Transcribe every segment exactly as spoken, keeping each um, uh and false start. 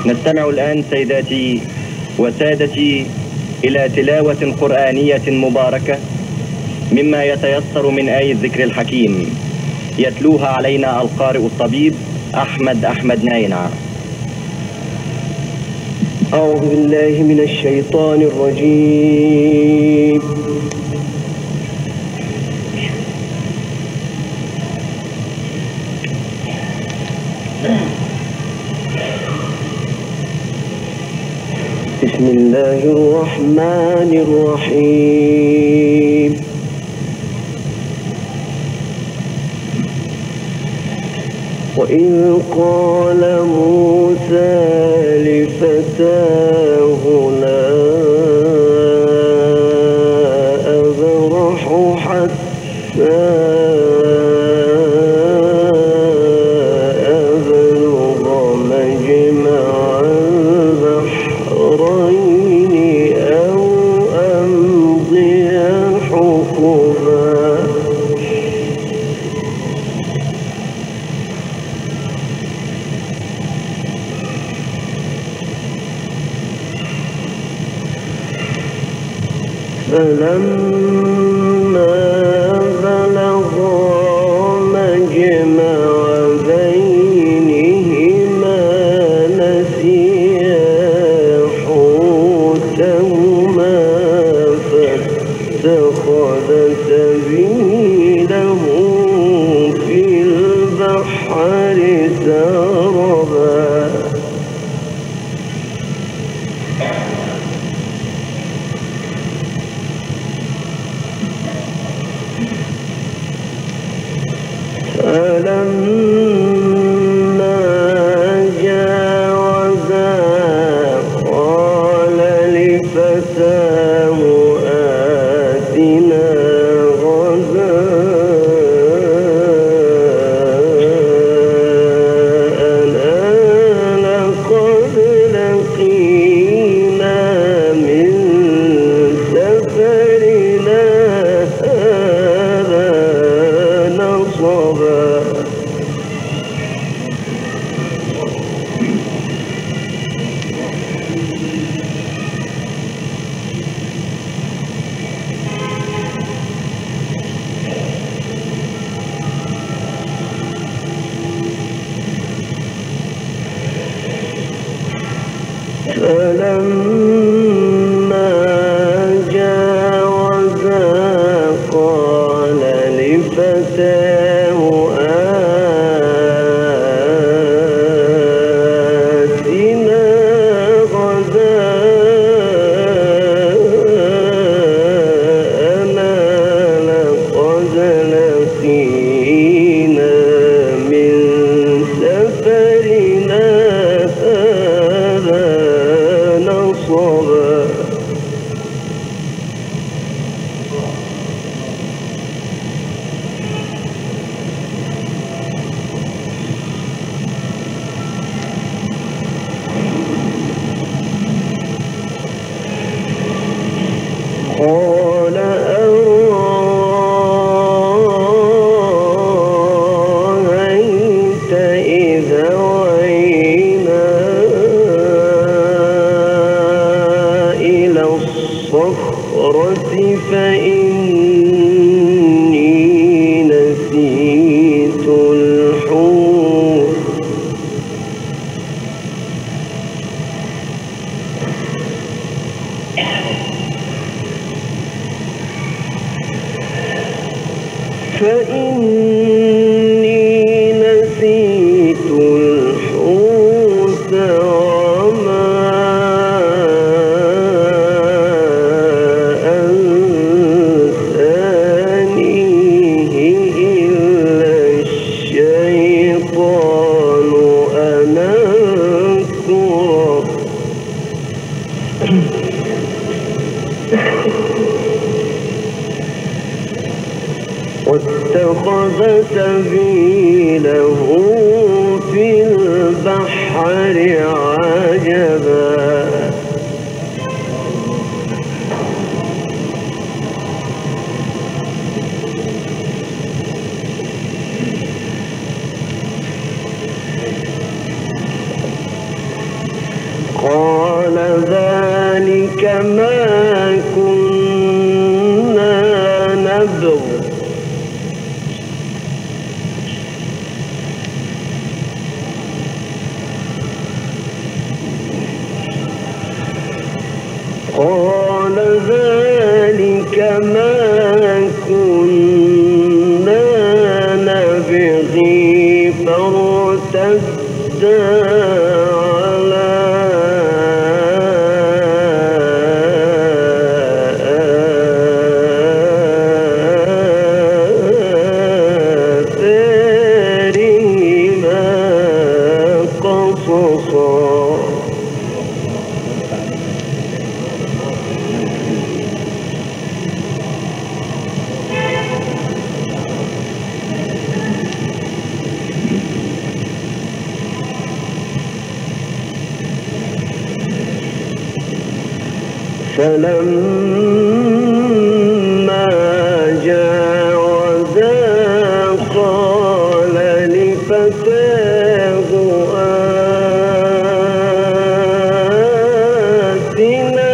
نستمع الآن سيداتي وسادتي إلى تلاوة قرآنية مباركة مما يتيسر من آي الذكر الحكيم، يتلوها علينا القارئ الطبيب أحمد أحمد ناينع. أعوذ بالله من الشيطان الرجيم. بسم الله الرحمن الرحيم. وإذ قال موسى لفتاه لا أبرح حتى فلما بلغا مجمع بينهما نسيا حوتهما فاتخذ سبيله في البحر سربا. فلما جاوزا قال لفتاه آتنا غداءنا لقد لقينا من سفرنا هذا نصبا. فلما جاوزا قال لفتاه آتنا غداءنا لقد لقينا من سفرنا هذا نصبا. قال أرأيت إذا وينا إلى الصخرة فإني نسيت الحوت فإني نسيت الحوت وما أنسانيه إلا الشيطان أن أذكره. واتخذ سبيله في البحر عجبا. ما كنا نبغ قال ذلك ما كنا نبغي فارتدا على آثارهما قصصا. فلما جاوزا قال لفتاه آتنا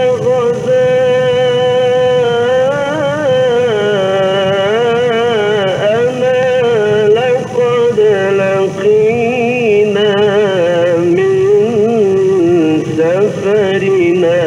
غداءنا لقد لقينا من سفرنا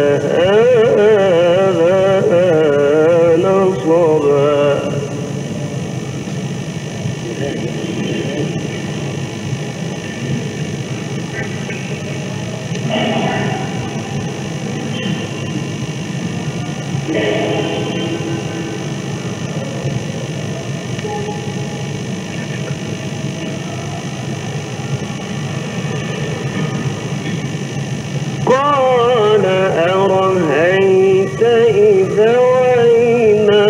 قال أرهيت إذا وينا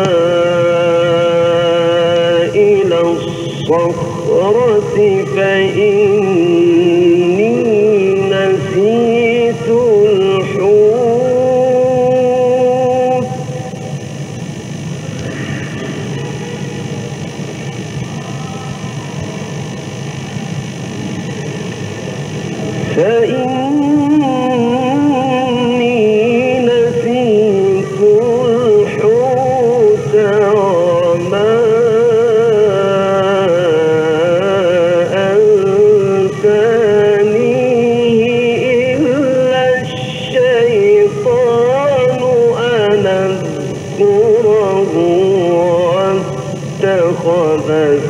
إلى الصخرة فإني نسيت الحوت فإني نسيت الحوت وما أنسانيه إلا الشيطان أن أذكره واتخذ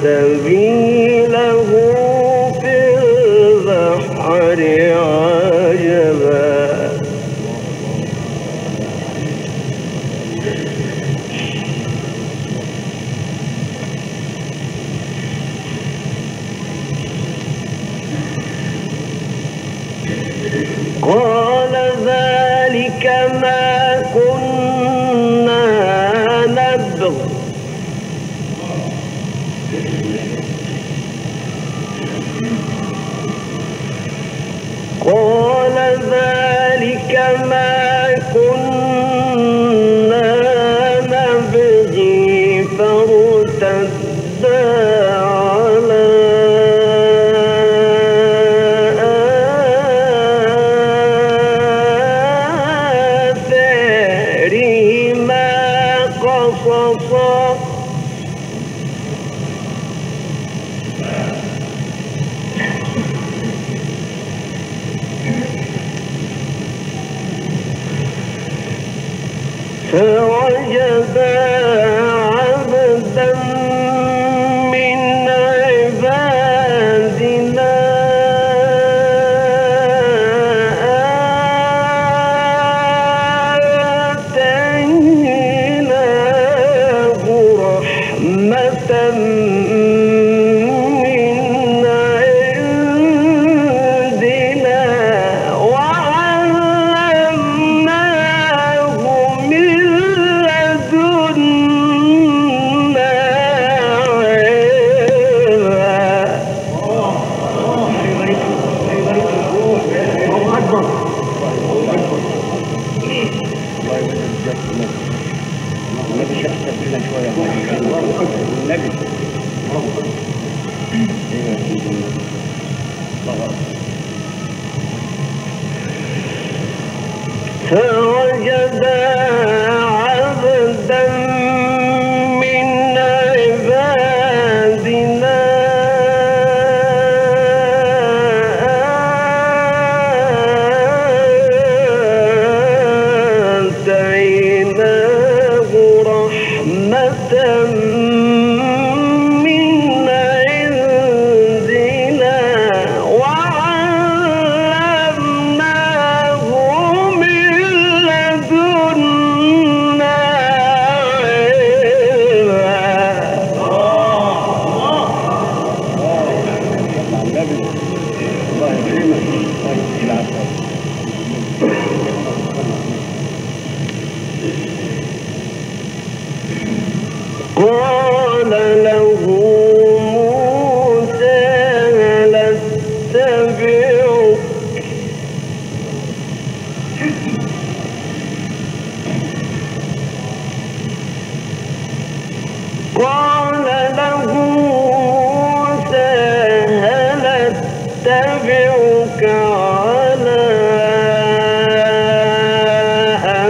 سبيله في البحر عجبا. قال ذلك ما كنا نبغ قال ذلك ما كنا نبغي فارتدا على آثارهما قصصا. فوجدا عبدا من عبادنا آتيناه رحمة من عندنا وعلمناه من لدنا فوجدا عبدا من عبادنا آتيناه رحمة من عندنا وعلمناه من لدنا قال له موسى هل اتبعك قال له موسى هل اتبعك على أن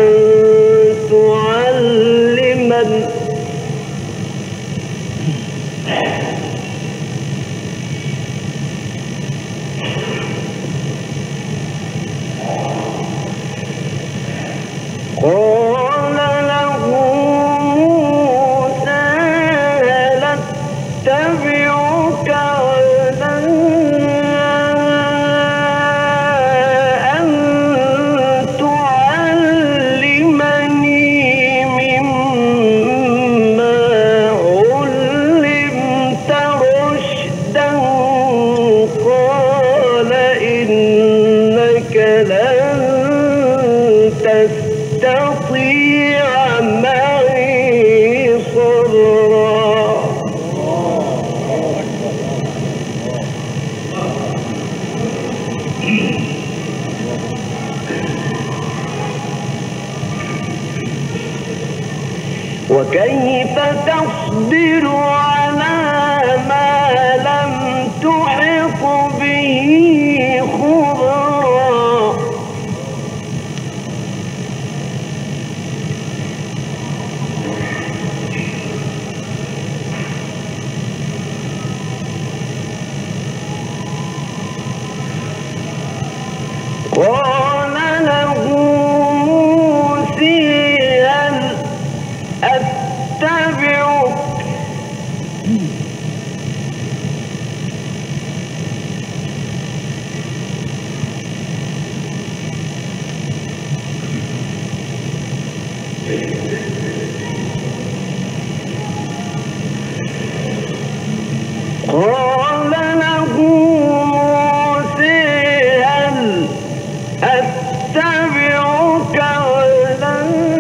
تعلمني قال له موسى هل اتبعك على أن تعلمني مما علمت رشدا قال إنك لن تستطيع معي صبرا وكيف تصبر على ما لم تحط به خبرا قال له موسى هل أتبعك قال له موسى هل أتبعك على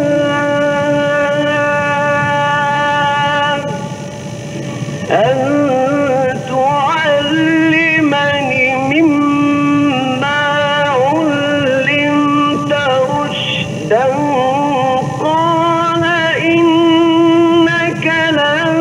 أن تعلمني مما علمت رشدا قال إنك لن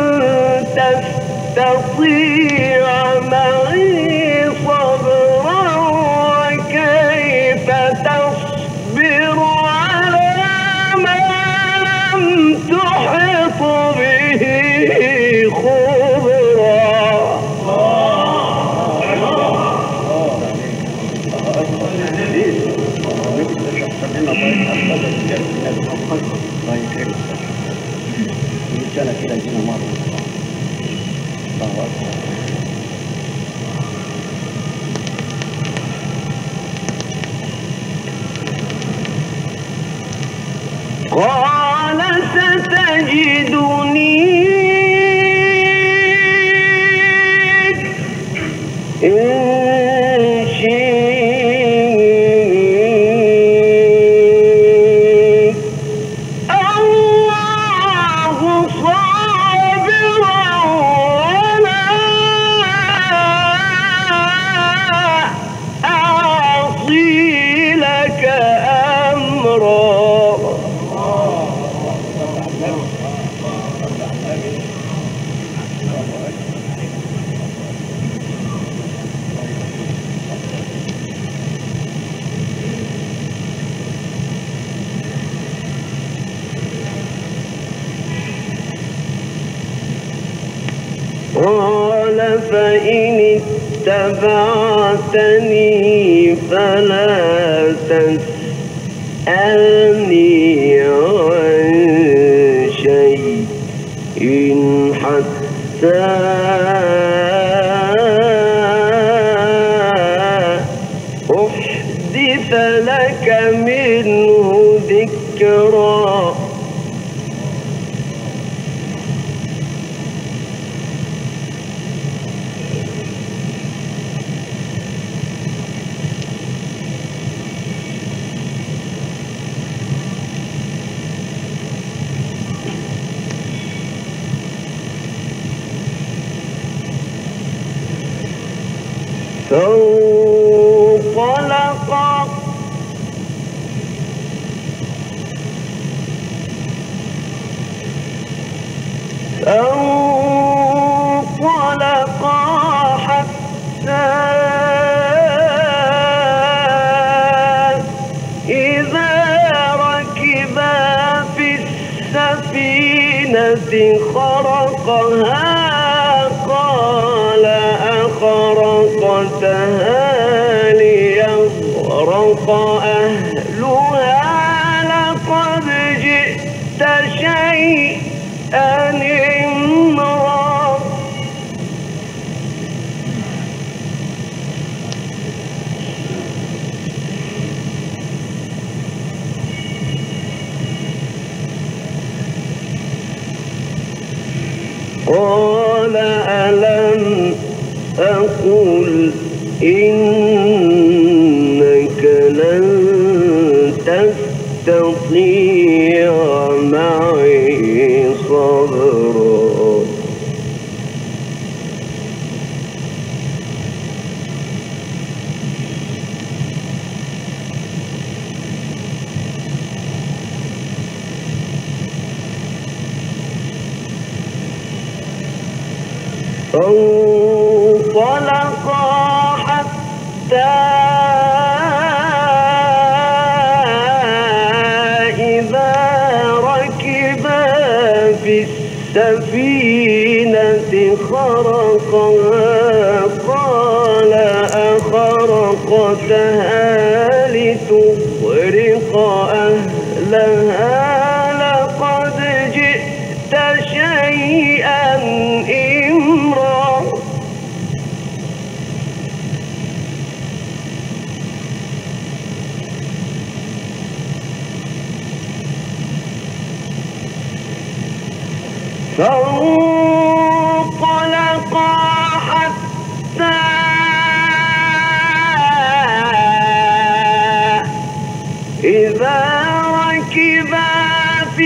تستطيع معي صبرا وكيف تصبر على ما لم تحط به خبرا كده كده مرة الله أكبر قال فإن اتبعتني فلا تسألني عن شيء حتى أحدث لك منه ذكرا. فانطلقا فانطلقا حتى إذا ركبا في السفينة خرقها قال أخرقتها ليغرق أهلها لقد جئت شيئا إمرا. قال ألم أقل إنك لن تستطيع معي صبرا. فانطلقا حتى إذا ركبا في السفينة خرقها قال أخرقتها لتغرق أهلها لقد جئت شيئا إمرا. فانطلقا حتى إذا ركبا في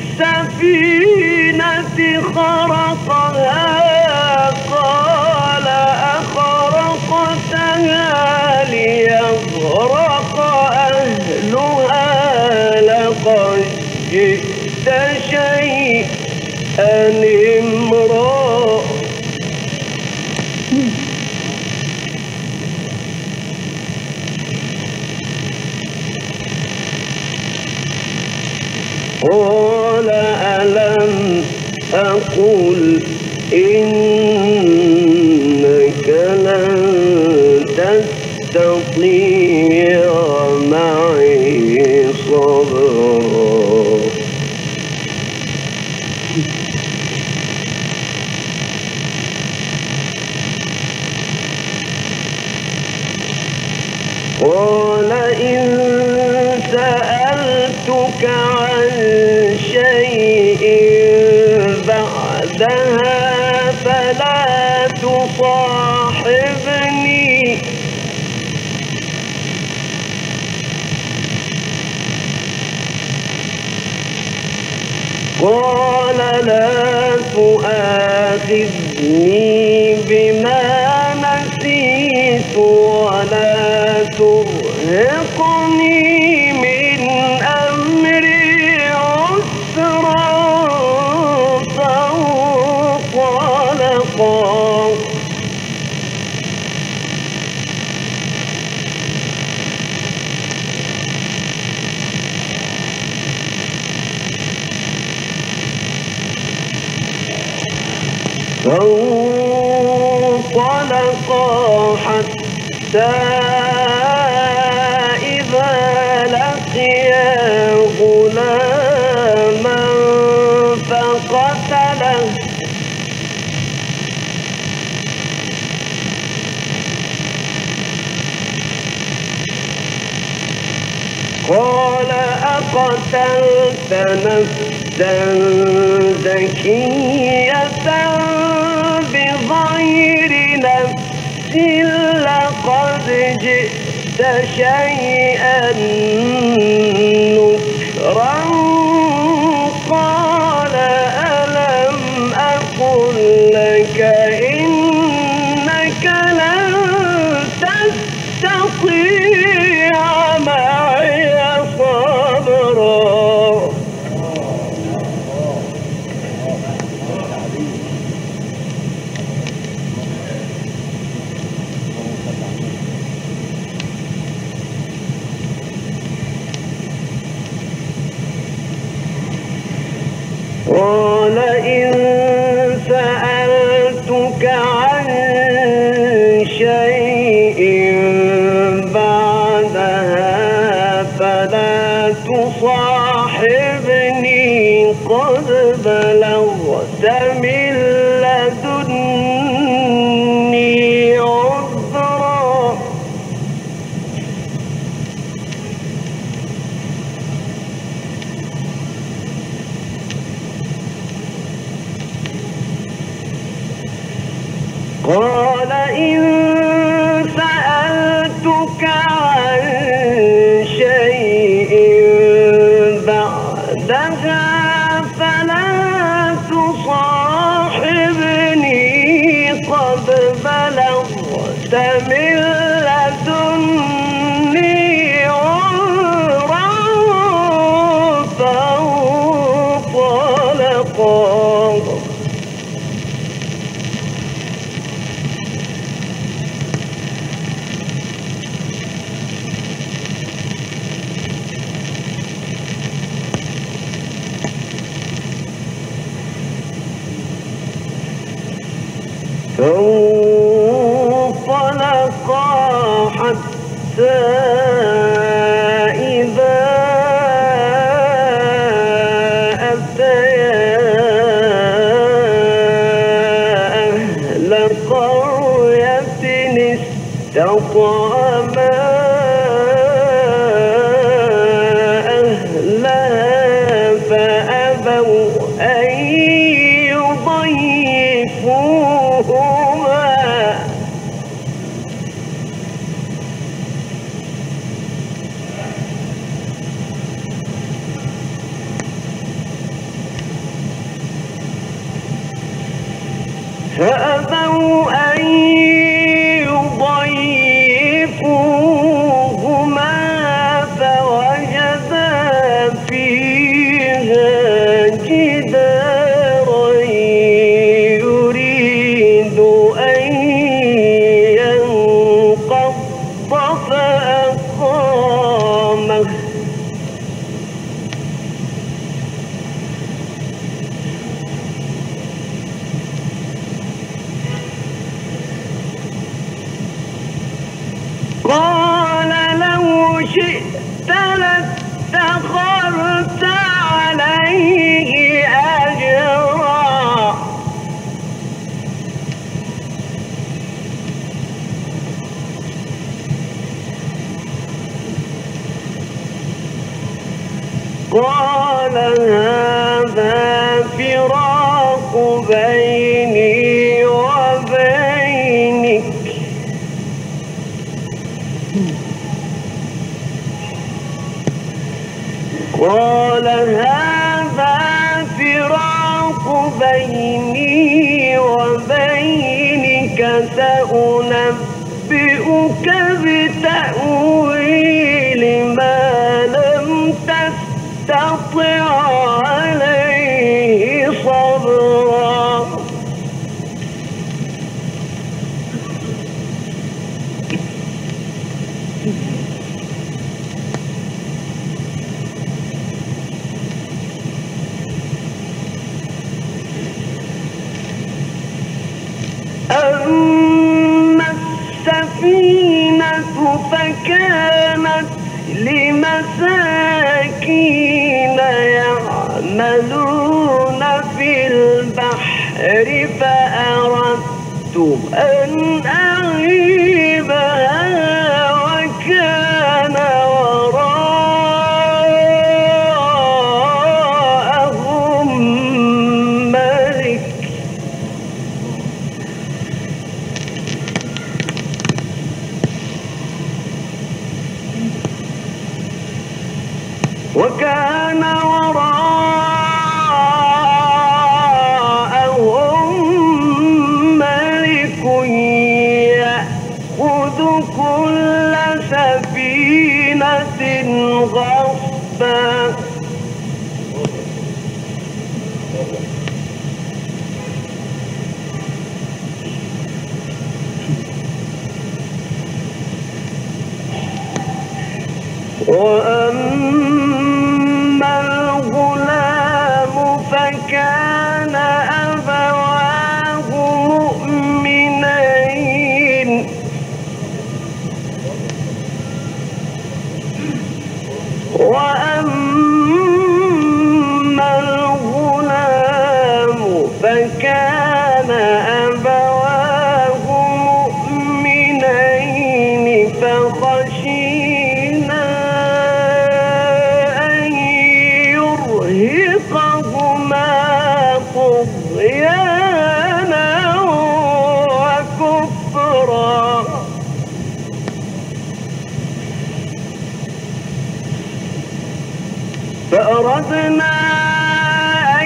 السفينة خرقها قال أخرقتها ليغرق أهلها لقد جئت شيئا إمرا. قال ألم أقل إنك لن تستطيع معي صبرا. قال إن سألتك عن شيء بعدها فلا تصاحبني قال لا تؤاخذني بما نسيت ولا ترهقني من أمري عسرا. فانطلقا فانطلقا حتى إذا لقيا غلاما فقتله قال أقتلت نفسا زكية بغير نفس لقد جئت شيئا نكرا قال ألم أقل لك إنك لن تستطيع معي صبرا قال إن سألتك عن شيء بعدها فلا تصاحبني قد بلغت من لدني عذرا قال إن سألتك عن شيء بعدها فلا تصاحبني قد بلغت من لدني عذرا فانطلقا فانطلقا حتى إذا أتيا أهل قرية استطعما أهلها فأبوا أن يضيفوهما فأبوا أن يضيفوهما فوجدا فيها جدارا يريد أن ينقض فأقامه قال لو شئت لاتخذت عليه أجرا قال هذا فراق بيني وبينك قال هذا فراق بيني وبينك سأنبئك بتأويل ما لم تستطع عليه صبرا فكانت لمساكين يعملون في البحر فأردت أن أعيبها وكان وراءهم ملك وكان وراءهم ملك يأخذ كل سفينة غصبا وأما الغلام فكان أبواه مؤمنين وأما الغلام فكان أبواه مؤمنين فخشينا أن يرهقهما طغيانا وكفرا فأردنا أن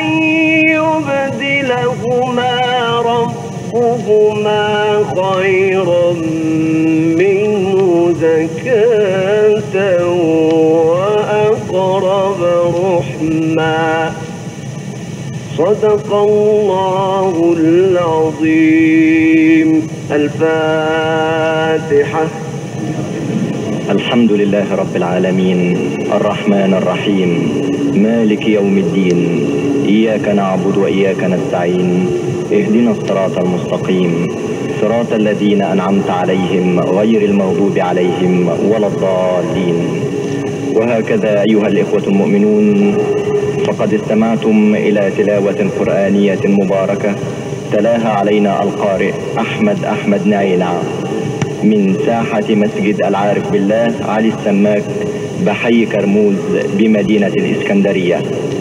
يبدلهما ربهما خيرا منه زكاة وأقرب رحما صدق الله العظيم. الفاتحة. الحمد لله رب العالمين الرحمن الرحيم مالك يوم الدين إياك نعبد وإياك نستعين اهدنا الصراط المستقيم صراط الذين أنعمت عليهم غير المغضوب عليهم ولا الضالين. وهكذا أيها الإخوة المؤمنون فقد استمعتم إلى تلاوة قرآنية مباركة تلاها علينا القارئ أحمد أحمد نعينع من ساحة مسجد العارف بالله علي السماك بحي كرموز بمدينة الإسكندرية.